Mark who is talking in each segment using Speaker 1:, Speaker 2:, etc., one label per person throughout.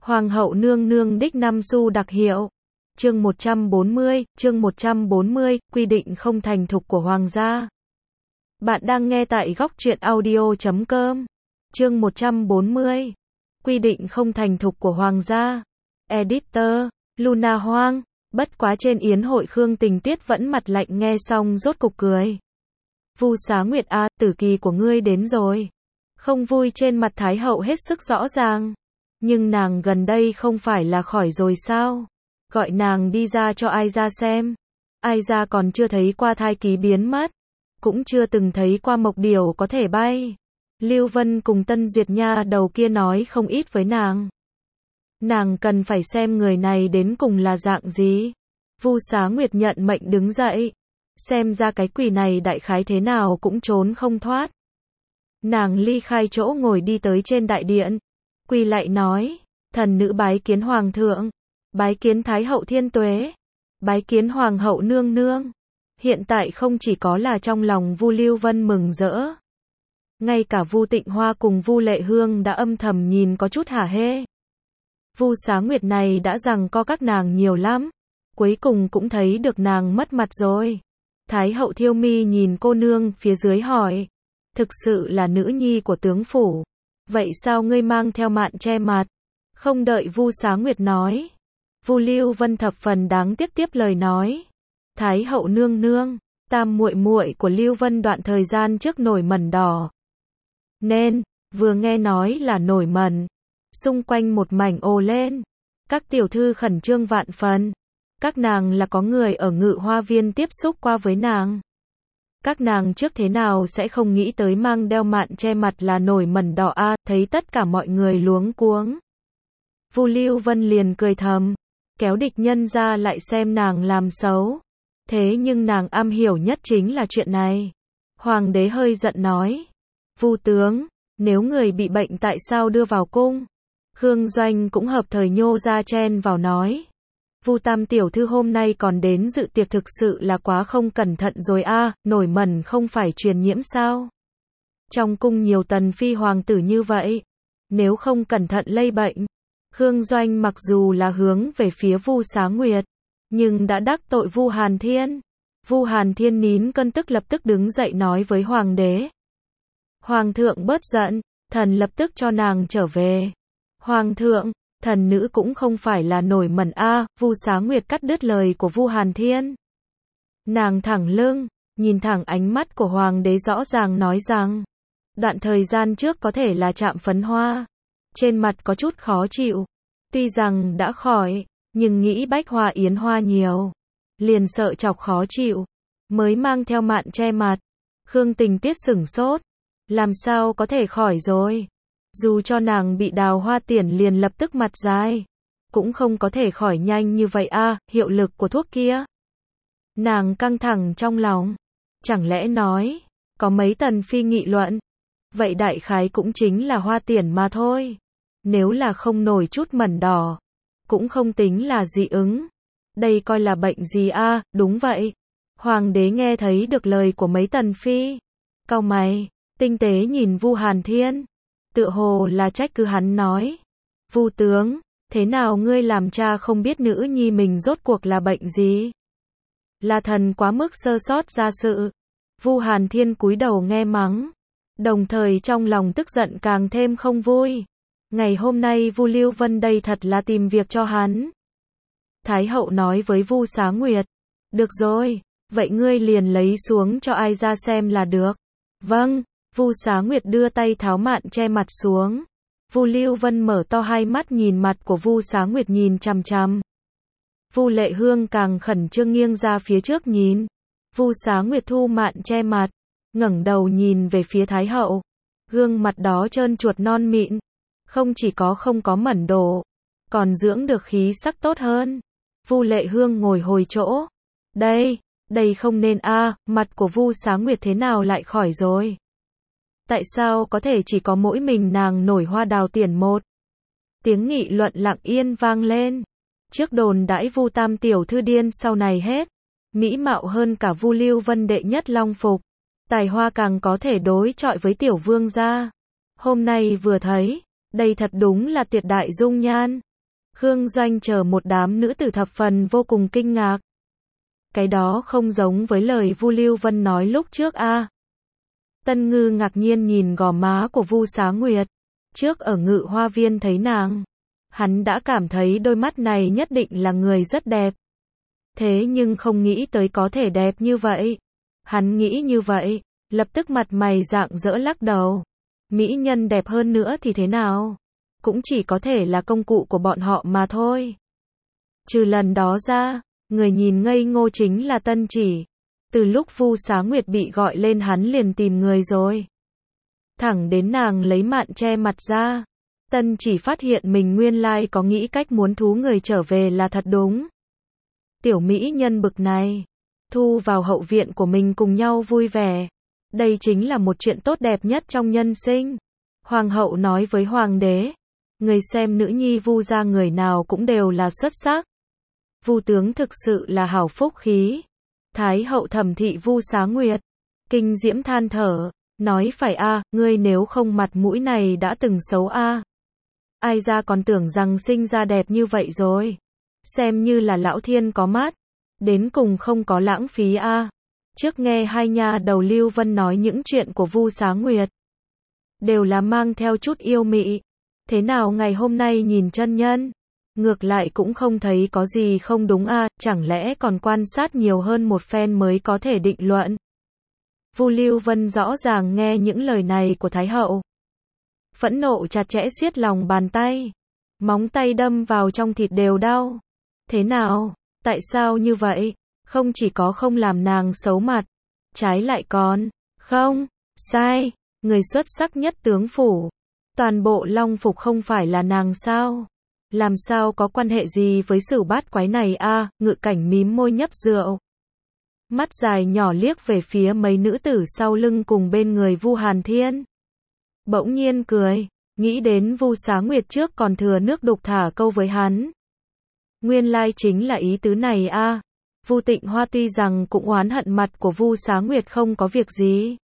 Speaker 1: Hoàng hậu nương nương đích năm xu đặc hiệu. Chương 140, quy định không thành thục của hoàng gia. Bạn đang nghe tại góc truyện audio.com. Chương 140, quy định không thành thục của hoàng gia. Editor, Luna Hoang. Bất quá trên yến hội Khương Tình Tuyết vẫn mặt lạnh nghe xong rốt cục cười. Vu Xá Nguyệt a, tử kỳ của ngươi đến rồi. Không vui trên mặt Thái hậu hết sức rõ ràng. Nhưng nàng gần đây không phải là khỏi rồi sao? Gọi nàng đi ra cho ai ra xem. Ai ra còn chưa thấy qua thai ký biến mất. Cũng chưa từng thấy qua mộc điểu có thể bay. Lưu Vân cùng Tân Duyệt Nha đầu kia nói không ít với nàng. Nàng cần phải xem người này đến cùng là dạng gì. Vu Xá Nguyệt nhận mệnh đứng dậy. Xem ra cái quỷ này đại khái thế nào cũng trốn không thoát. Nàng ly khai chỗ ngồi đi tới trên đại điện. Quỳ lại nói, thần nữ bái kiến hoàng thượng, bái kiến thái hậu thiên tuế, bái kiến hoàng hậu nương nương. Hiện tại không chỉ có là trong lòng Vu Lưu Vân mừng rỡ, ngay cả Vu Tịnh Hoa cùng Vu Lệ Hương đã âm thầm nhìn có chút hả hê. Vu Xá Nguyệt này đã giằng co các nàng nhiều lắm, cuối cùng cũng thấy được nàng mất mặt rồi. Thái hậu Thiêu Mi nhìn cô nương phía dưới hỏi, thực sự là nữ nhi của tướng phủ, vậy sao ngươi mang theo mạn che mặt? Không đợi Vu Xá Nguyệt nói, Vu Lưu Vân thập phần đáng tiếc tiếp lời nói, Thái hậu nương nương, tam muội muội của Lưu Vân đoạn thời gian trước nổi mẩn đỏ. Nên, vừa nghe nói là nổi mẩn, xung quanh một mảnh ồ lên. Các tiểu thư khẩn trương vạn phần. Các nàng là có người ở Ngự Hoa Viên tiếp xúc qua với nàng. Các nàng trước thế nào sẽ không nghĩ tới mang đeo mạn che mặt là nổi mẩn đỏ a, thấy tất cả mọi người luống cuống. Vu Lưu Vân liền cười thầm, kéo địch nhân ra lại xem nàng làm xấu. Thế nhưng nàng am hiểu nhất chính là chuyện này. Hoàng đế hơi giận nói, Vu tướng, nếu người bị bệnh tại sao đưa vào cung? Khương Doanh cũng hợp thời nhô ra chen vào nói, Vu tam tiểu thư hôm nay còn đến dự tiệc thực sự là quá không cẩn thận rồi a, nổi mẩn không phải truyền nhiễm sao? Trong cung nhiều tần phi hoàng tử như vậy, nếu không cẩn thận lây bệnh. Khương Doanh mặc dù là hướng về phía Vu Xá Nguyệt, nhưng đã đắc tội Vu Hàn Thiên. Vu Hàn Thiên nín cơn tức lập tức đứng dậy nói với hoàng đế. Hoàng thượng bớt giận, thần lập tức cho nàng trở về. Hoàng thượng, thần nữ cũng không phải là nổi mẩn a, Vu Xá Nguyệt cắt đứt lời của Vu Hàn Thiên. Nàng thẳng lưng, nhìn thẳng ánh mắt của hoàng đế rõ ràng nói rằng, đoạn thời gian trước có thể là chạm phấn hoa, trên mặt có chút khó chịu, tuy rằng đã khỏi, nhưng nghĩ bách hoa yến hoa nhiều, liền sợ chọc khó chịu, mới mang theo mạn che mặt. Khương Tình Tuyết sửng sốt, làm sao có thể khỏi rồi? Dù cho nàng bị đào hoa tiền liền lập tức mặt dài, cũng không có thể khỏi nhanh như vậy a, hiệu lực của thuốc kia. Nàng căng thẳng trong lòng, chẳng lẽ nói, có mấy tần phi nghị luận, vậy đại khái cũng chính là hoa tiền mà thôi. Nếu là không nổi chút mẩn đỏ, cũng không tính là dị ứng. Đây coi là bệnh gì a? Đúng vậy. Hoàng đế nghe thấy được lời của mấy tần phi, cau mày, tinh tế nhìn Vu Hàn Thiên. Tựa hồ là trách cứ hắn nói, Vu tướng, thế nào ngươi làm cha không biết nữ nhi mình rốt cuộc là bệnh gì? Là thần quá mức sơ sót ra sự. Vu Hàn Thiên cúi đầu nghe mắng, đồng thời trong lòng tức giận càng thêm không vui. Ngày hôm nay Vu Lưu Vân đây thật là tìm việc cho hắn. Thái hậu nói với Vu Xá Nguyệt, được rồi, vậy ngươi liền lấy xuống cho ai ra xem là được. Vâng. Vu Xá Nguyệt đưa tay tháo mạn che mặt xuống. Vu Lưu Vân mở to hai mắt nhìn mặt của Vu Xá Nguyệt nhìn chằm chằm. Vu Lệ Hương càng khẩn trương nghiêng ra phía trước nhìn. Vu Xá Nguyệt thu mạn che mặt, ngẩng đầu nhìn về phía Thái hậu. Gương mặt đó trơn chuột non mịn, không chỉ có không có mẩn đổ, còn dưỡng được khí sắc tốt hơn. Vu Lệ Hương ngồi hồi chỗ. Đây không nên a, mặt của Vu Xá Nguyệt thế nào lại khỏi rồi? Tại sao có thể chỉ có mỗi mình nàng nổi hoa đào tiền một? Tiếng nghị luận lặng yên vang lên. Trước đồn đãi Vu tam tiểu thư điên sau này hết. Mỹ mạo hơn cả Vu Lưu Vân đệ nhất long phục. Tài hoa càng có thể đối chọi với tiểu vương gia. Hôm nay vừa thấy, đây thật đúng là tuyệt đại dung nhan. Khương Doanh chờ một đám nữ tử thập phần vô cùng kinh ngạc. Cái đó không giống với lời Vu Lưu Vân nói lúc trước a. Tân Ngư ngạc nhiên nhìn gò má của Vu Xá Nguyệt. Trước ở Ngự Hoa Viên thấy nàng, hắn đã cảm thấy đôi mắt này nhất định là người rất đẹp. Thế nhưng không nghĩ tới có thể đẹp như vậy. Hắn nghĩ như vậy, lập tức mặt mày rạng rỡ lắc đầu. Mỹ nhân đẹp hơn nữa thì thế nào? Cũng chỉ có thể là công cụ của bọn họ mà thôi. Trừ lần đó ra, người nhìn ngây ngô chính là Tân Chỉ. Từ lúc Vu Xá Nguyệt bị gọi lên hắn liền tìm người rồi. Thẳng đến nàng lấy mạn che mặt ra. Tân Chỉ phát hiện mình nguyên lai có nghĩ cách muốn thú người trở về là thật đúng. Tiểu mỹ nhân bực này, thu vào hậu viện của mình cùng nhau vui vẻ. Đây chính là một chuyện tốt đẹp nhất trong nhân sinh. Hoàng hậu nói với hoàng đế, người xem nữ nhi Vu gia người nào cũng đều là xuất sắc. Vu tướng thực sự là hảo phúc khí. Thái hậu thẩm thị Vu Xá Nguyệt, kinh diễm than thở, nói phải a, ngươi nếu không mặt mũi này đã từng xấu a. Ai ra còn tưởng rằng sinh ra đẹp như vậy rồi. Xem như là lão thiên có mắt, đến cùng không có lãng phí a. Trước nghe hai nha đầu Lưu Vân nói những chuyện của Vu Xá Nguyệt, đều là mang theo chút yêu mị. Thế nào ngày hôm nay nhìn chân nhân, ngược lại cũng không thấy có gì không đúng a, chẳng lẽ còn quan sát nhiều hơn một phen mới có thể định luận. Vu Lưu Vân rõ ràng nghe những lời này của Thái hậu, phẫn nộ chặt chẽ siết lòng bàn tay, móng tay đâm vào trong thịt đều đau. Thế nào, tại sao như vậy? Không chỉ có không làm nàng xấu mặt, trái lại còn, không, sai, người xuất sắc nhất tướng phủ, toàn bộ Long Phục không phải là nàng sao? Làm sao có quan hệ gì với Sửu Bát Quái này a? Ngự Cảnh mím môi nhấp rượu, mắt dài nhỏ liếc về phía mấy nữ tử sau lưng cùng bên người Vu Hàn Thiên. Bỗng nhiên cười, nghĩ đến Vu Xá Nguyệt trước còn thừa nước đục thả câu với hắn. Nguyên lai chính là ý tứ này a. Vu Tịnh Hoa tuy rằng cũng oán hận mặt của Vu Xá Nguyệt không có việc gì.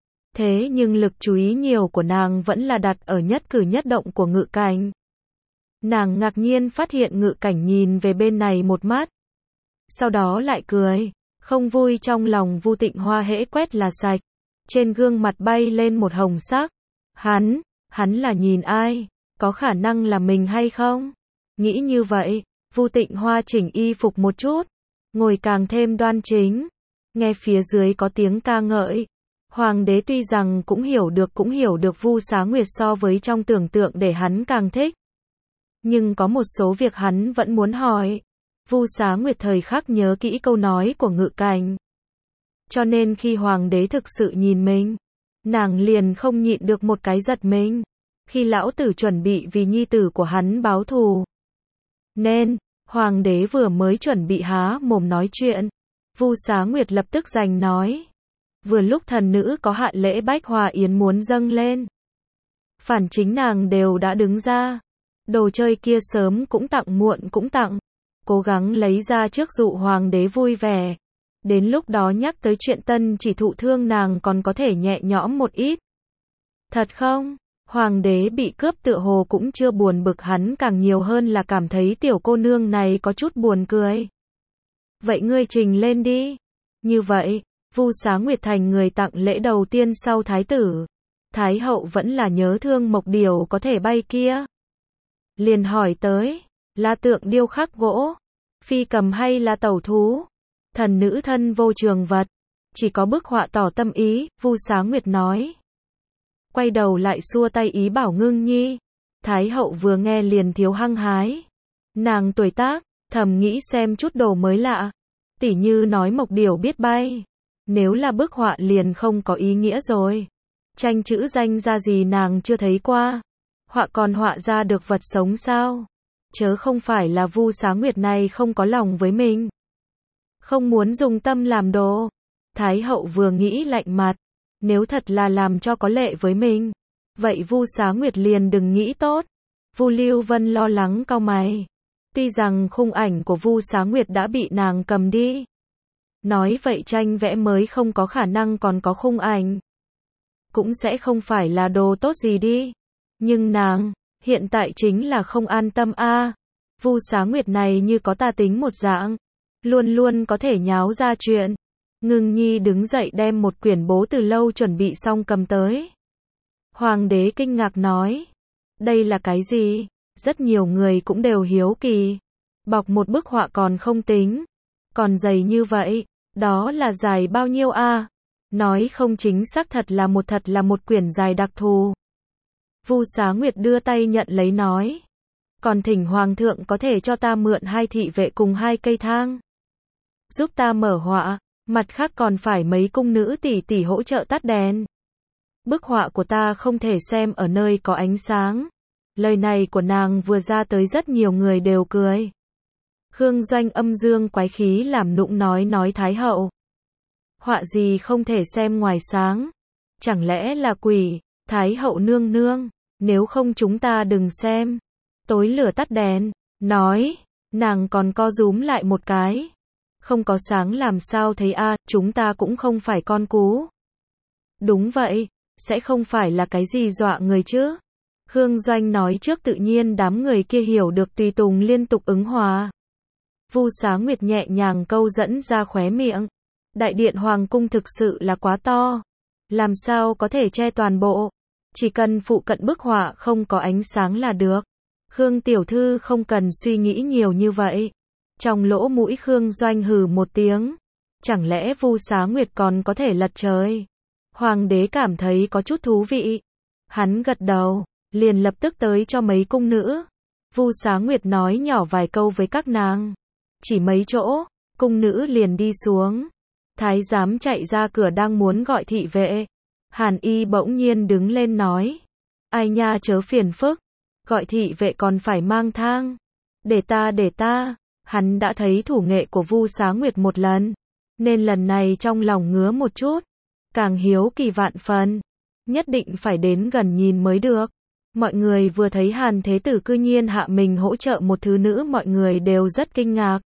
Speaker 1: Thế nhưng lực chú ý nhiều của nàng vẫn là đặt ở nhất cử nhất động của Ngự Cảnh. Nàng ngạc nhiên phát hiện Ngự Cảnh nhìn về bên này một mắt. Sau đó lại cười, không vui trong lòng Vu Tịnh Hoa hễ quét là sạch. Trên gương mặt bay lên một hồng sắc. Hắn là nhìn ai? Có khả năng là mình hay không? Nghĩ như vậy, Vu Tịnh Hoa chỉnh y phục một chút, ngồi càng thêm đoan chính. Nghe phía dưới có tiếng ca ngợi. Hoàng đế tuy rằng cũng hiểu được Vu Xá Nguyệt so với trong tưởng tượng để hắn càng thích. Nhưng có một số việc hắn vẫn muốn hỏi. Vu Xá Nguyệt thời khắc nhớ kỹ câu nói của Ngự Cảnh. Cho nên khi hoàng đế thực sự nhìn mình, nàng liền không nhịn được một cái giật mình. Khi lão tử chuẩn bị vì nhi tử của hắn báo thù, nên, hoàng đế vừa mới chuẩn bị há mồm nói chuyện, Vu Xá Nguyệt lập tức giành nói. Vừa lúc thần nữ có hạn lễ bách hòa yến muốn dâng lên, phản chính nàng đều đã đứng ra. Đồ chơi kia sớm cũng tặng muộn cũng tặng, cố gắng lấy ra trước dụ hoàng đế vui vẻ. Đến lúc đó nhắc tới chuyện Tân Chỉ thụ thương nàng còn có thể nhẹ nhõm một ít. Thật không? Hoàng đế bị cướp tựa hồ cũng chưa buồn bực, hắn càng nhiều hơn là cảm thấy tiểu cô nương này có chút buồn cười. Vậy ngươi trình lên đi. Như vậy, Vu Xá Nguyệt thành người tặng lễ đầu tiên sau thái tử. Thái hậu vẫn là nhớ thương mộc điểu có thể bay kia. Liền hỏi tới, là tượng điêu khắc gỗ, phi cầm hay là tẩu thú? Thần nữ thân vô trường vật, chỉ có bức họa tỏ tâm ý, Vu Xá Nguyệt nói. Quay đầu lại xua tay ý bảo Ngưng Nhi. Thái hậu vừa nghe liền thiếu hăng hái. Nàng tuổi tác, thầm nghĩ xem chút đồ mới lạ. Tỉ như nói mộc điểu biết bay. Nếu là bức họa liền không có ý nghĩa rồi. Tranh chữ danh ra gì nàng chưa thấy qua. Họa còn họa ra được vật sống sao? Chớ không phải là Vu Xá Nguyệt này không có lòng với mình. Không muốn dùng tâm làm đồ. Thái hậu vừa nghĩ lạnh mặt. Nếu thật là làm cho có lệ với mình, vậy Vu Xá Nguyệt liền đừng nghĩ tốt. Vu Lưu Vân lo lắng cau mày. Tuy rằng khung ảnh của Vu Xá Nguyệt đã bị nàng cầm đi. Nói vậy tranh vẽ mới không có khả năng còn có khung ảnh. Cũng sẽ không phải là đồ tốt gì đi. Nhưng nàng, hiện tại chính là không an tâm a. Vu Xá Nguyệt này như có tà tính một dạng, luôn luôn có thể nháo ra chuyện. Ngưng Nhi đứng dậy đem một quyển bố từ lâu chuẩn bị xong cầm tới. Hoàng đế kinh ngạc nói, đây là cái gì? Rất nhiều người cũng đều hiếu kỳ. Bọc một bức họa còn không tính, còn dày như vậy, đó là dài bao nhiêu a? Nói không chính xác thật là một quyển dài đặc thù. Vu Xá Nguyệt đưa tay nhận lấy nói, còn thỉnh hoàng thượng có thể cho ta mượn 2 thị vệ cùng 2 cây thang, giúp ta mở họa, mặt khác còn phải mấy cung nữ tỷ tỷ hỗ trợ tắt đèn. Bức họa của ta không thể xem ở nơi có ánh sáng. Lời này của nàng vừa ra tới rất nhiều người đều cười. Khương Doanh âm dương quái khí làm nũng nói Thái hậu. Họa gì không thể xem ngoài sáng? Chẳng lẽ là quỷ? Thái hậu nương nương, nếu không chúng ta đừng xem. Tối lửa tắt đèn, nói, nàng còn co rúm lại một cái. Không có sáng làm sao thấy a, chúng ta cũng không phải con cú. Đúng vậy, sẽ không phải là cái gì dọa người chứ? Khương Doanh nói trước tự nhiên đám người kia hiểu được tùy tùng liên tục ứng hòa. Vu Xá Nguyệt nhẹ nhàng câu dẫn ra khóe miệng. Đại điện hoàng cung thực sự là quá to. Làm sao có thể che toàn bộ? Chỉ cần phụ cận bức họa không có ánh sáng là được. Khương tiểu thư không cần suy nghĩ nhiều như vậy. Trong lỗ mũi Khương Doanh hừ một tiếng. Chẳng lẽ Vu Xá Nguyệt còn có thể lật trời? Hoàng đế cảm thấy có chút thú vị. Hắn gật đầu, liền lập tức tới cho mấy cung nữ. Vu Xá Nguyệt nói nhỏ vài câu với các nàng. Chỉ mấy chỗ, cung nữ liền đi xuống. Thái giám chạy ra cửa đang muốn gọi thị vệ. Hàn Y bỗng nhiên đứng lên nói. Ai nha chớ phiền phức. Gọi thị vệ còn phải mang thang. Để ta. Hắn đã thấy thủ nghệ của Vu Xá Nguyệt một lần. Nên lần này trong lòng ngứa một chút. Càng hiếu kỳ vạn phần. Nhất định phải đến gần nhìn mới được. Mọi người vừa thấy Hàn Thế Tử cư nhiên hạ mình hỗ trợ một thứ nữ, mọi người đều rất kinh ngạc.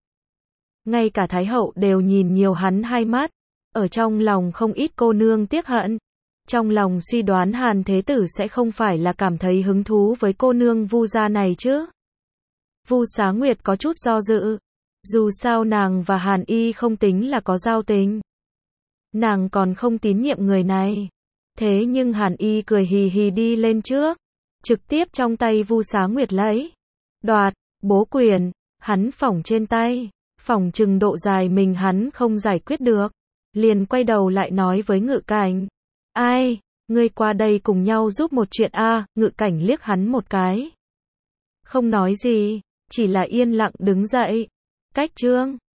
Speaker 1: Ngay cả Thái hậu đều nhìn nhiều hắn 2 mắt. Ở trong lòng không ít cô nương tiếc hận. Trong lòng suy đoán Hàn Thế Tử sẽ không phải là cảm thấy hứng thú với cô nương Vu gia này chứ. Vu Xá Nguyệt có chút do dự. Dù sao nàng và Hàn Y không tính là có giao tình. Nàng còn không tín nhiệm người này. Thế nhưng Hàn Y cười hì hì đi lên trước. Trực tiếp trong tay Vu Xá Nguyệt lấy. Đoạt, bố quyền, hắn phỏng trên tay. Phỏng chừng độ dài mình hắn không giải quyết được. Liền quay đầu lại nói với Ngự Cảnh. Ai, ngươi qua đây cùng nhau giúp một chuyện a. Ngự Cảnh liếc hắn một cái. Không nói gì, chỉ là yên lặng đứng dậy. Cách chương